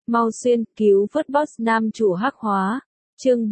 Mau xuyên, cứu vớt boss nam chủ hắc hóa. Chương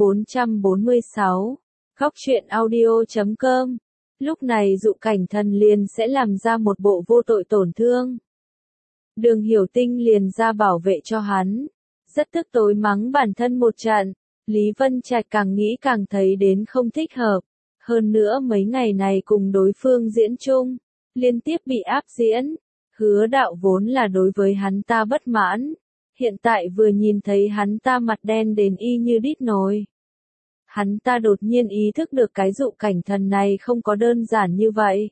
446. Góc truyện audio.com. Lúc này Dụ Cảnh Thần liền sẽ làm ra một bộ vô tội tổn thương. Đường Hiểu Tinh liền ra bảo vệ cho hắn. Rất tức tối mắng bản thân một trận. Lý Vân Trạch càng nghĩ càng thấy đến không thích hợp. Hơn nữa mấy ngày này cùng đối phương diễn chung, liên tiếp bị áp diễn. Hứa đạo vốn là đối với hắn ta bất mãn. Hiện tại vừa nhìn thấy hắn ta mặt đen đến y như đít nồi. Hắn ta đột nhiên ý thức được cái Dụ Cảnh Thần này không có đơn giản như vậy.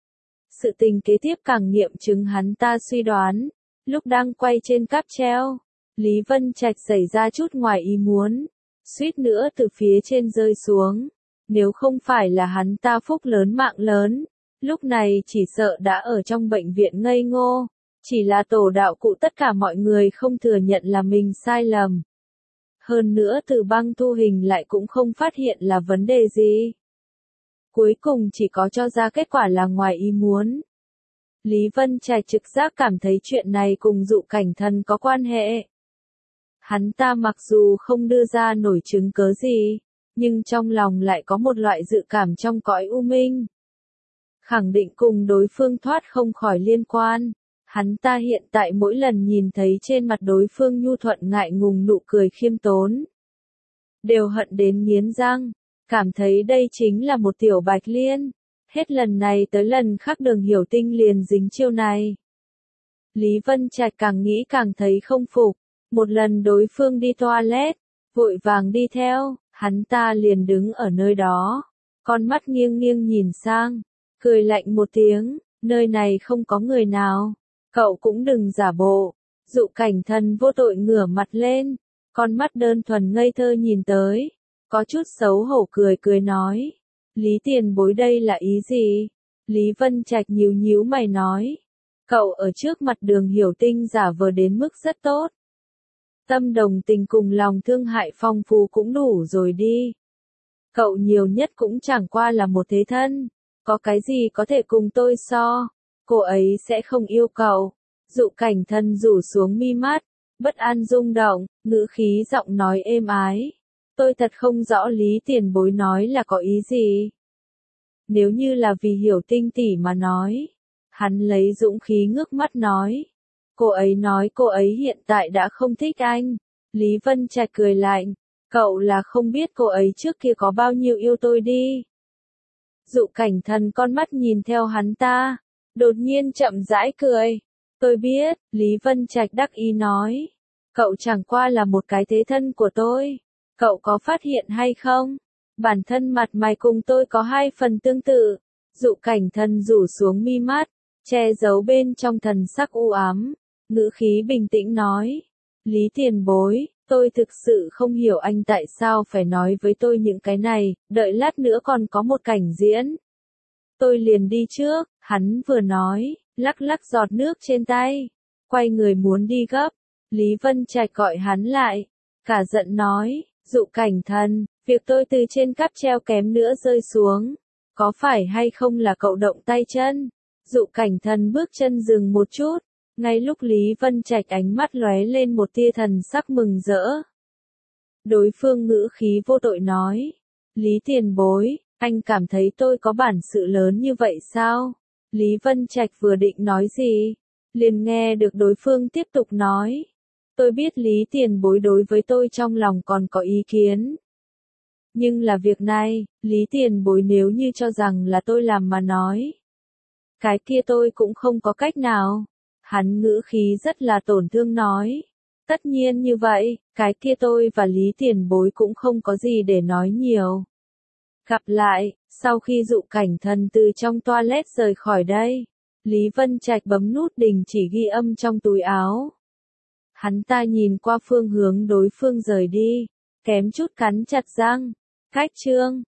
Sự tình kế tiếp càng nghiệm chứng hắn ta suy đoán. Lúc đang quay trên cáp treo, Lý Vân Trạch xảy ra chút ngoài ý muốn. Suýt nữa từ phía trên rơi xuống. Nếu không phải là hắn ta phúc lớn mạng lớn, lúc này chỉ sợ đã ở trong bệnh viện ngây ngô. Chỉ là tổ đạo cụ tất cả mọi người không thừa nhận là mình sai lầm. Hơn nữa từ băng thu hình lại cũng không phát hiện là vấn đề gì. Cuối cùng chỉ có cho ra kết quả là ngoài ý muốn. Lý Vân Trạch trực giác cảm thấy chuyện này cùng Dụ Cảnh Thần có quan hệ. Hắn ta mặc dù không đưa ra nổi chứng cớ gì, nhưng trong lòng lại có một loại dự cảm trong cõi u minh. Khẳng định cùng đối phương thoát không khỏi liên quan. Hắn ta hiện tại mỗi lần nhìn thấy trên mặt đối phương nhu thuận ngại ngùng nụ cười khiêm tốn, đều hận đến nghiến răng, cảm thấy đây chính là một tiểu bạch liên. Hết lần này tới lần khác Đường Hiểu Tinh liền dính chiêu này. Lý Vân Trạch càng nghĩ càng thấy không phục. Một lần đối phương đi toilet, vội vàng đi theo, hắn ta liền đứng ở nơi đó, con mắt nghiêng nghiêng nhìn sang, cười lạnh một tiếng, nơi này không có người nào, cậu cũng đừng giả bộ. Dụ Cảnh Thần vô tội ngửa mặt lên, con mắt đơn thuần ngây thơ nhìn tới, có chút xấu hổ cười cười nói, Lý tiền bối đây là ý gì? Lý Vân Trạch nhíu nhíu mày nói, cậu ở trước mặt Đường Hiểu Tinh giả vờ đến mức rất tốt. Tâm đồng tình cùng lòng thương hại phong phú cũng đủ rồi đi. Cậu nhiều nhất cũng chẳng qua là một thế thân, có cái gì có thể cùng tôi so, cô ấy sẽ không yêu cậu. Dụ Cảnh Thần rủ xuống mi mắt, bất an rung động, ngữ khí giọng nói êm ái. Tôi thật không rõ Lý tiền bối nói là có ý gì. Nếu như là vì Hiểu Tinh tỷ mà nói, hắn lấy dũng khí ngước mắt nói. Cô ấy nói cô ấy hiện tại đã không thích anh. Lý Vân Trạch cười lạnh, cậu là không biết cô ấy trước kia có bao nhiêu yêu tôi đi. Dụ Cảnh Thần con mắt nhìn theo hắn ta, đột nhiên chậm rãi cười. Tôi biết, Lý Vân Trạch đắc ý nói. Cậu chẳng qua là một cái thế thân của tôi. Cậu có phát hiện hay không? Bản thân mặt mày cùng tôi có hai phần tương tự. Dụ Cảnh Thần rủ xuống mi mắt, che giấu bên trong thần sắc u ám. Ngữ khí bình tĩnh nói. Lý tiền bối, tôi thực sự không hiểu anh tại sao phải nói với tôi những cái này, đợi lát nữa còn có một cảnh diễn. Tôi liền đi trước, hắn vừa nói, lắc lắc giọt nước trên tay, quay người muốn đi gấp. Lý Vân Trạch gọi hắn lại, cả giận nói, Dụ Cảnh Thần, việc tôi từ trên cáp treo kém nữa rơi xuống, có phải hay không là cậu động tay chân? Dụ Cảnh Thần bước chân dừng một chút. Ngay lúc Lý Vân Trạch ánh mắt lóe lên một tia thần sắc mừng rỡ. Đối phương ngữ khí vô tội nói. Lý tiền bối, anh cảm thấy tôi có bản sự lớn như vậy sao? Lý Vân Trạch vừa định nói gì, liền nghe được đối phương tiếp tục nói. Tôi biết Lý tiền bối đối với tôi trong lòng còn có ý kiến. Nhưng là việc này, Lý tiền bối nếu như cho rằng là tôi làm mà nói. Cái kia tôi cũng không có cách nào. Hắn ngữ khí rất là tổn thương nói. Tất nhiên như vậy, cái kia tôi và Lý tiền bối cũng không có gì để nói nhiều. Gặp lại, sau khi Dụ Cảnh Thần từ trong toilet rời khỏi đây, Lý Vân Trạch bấm nút đình chỉ ghi âm trong túi áo. Hắn ta nhìn qua phương hướng đối phương rời đi, kém chút cắn chặt răng. Cách chương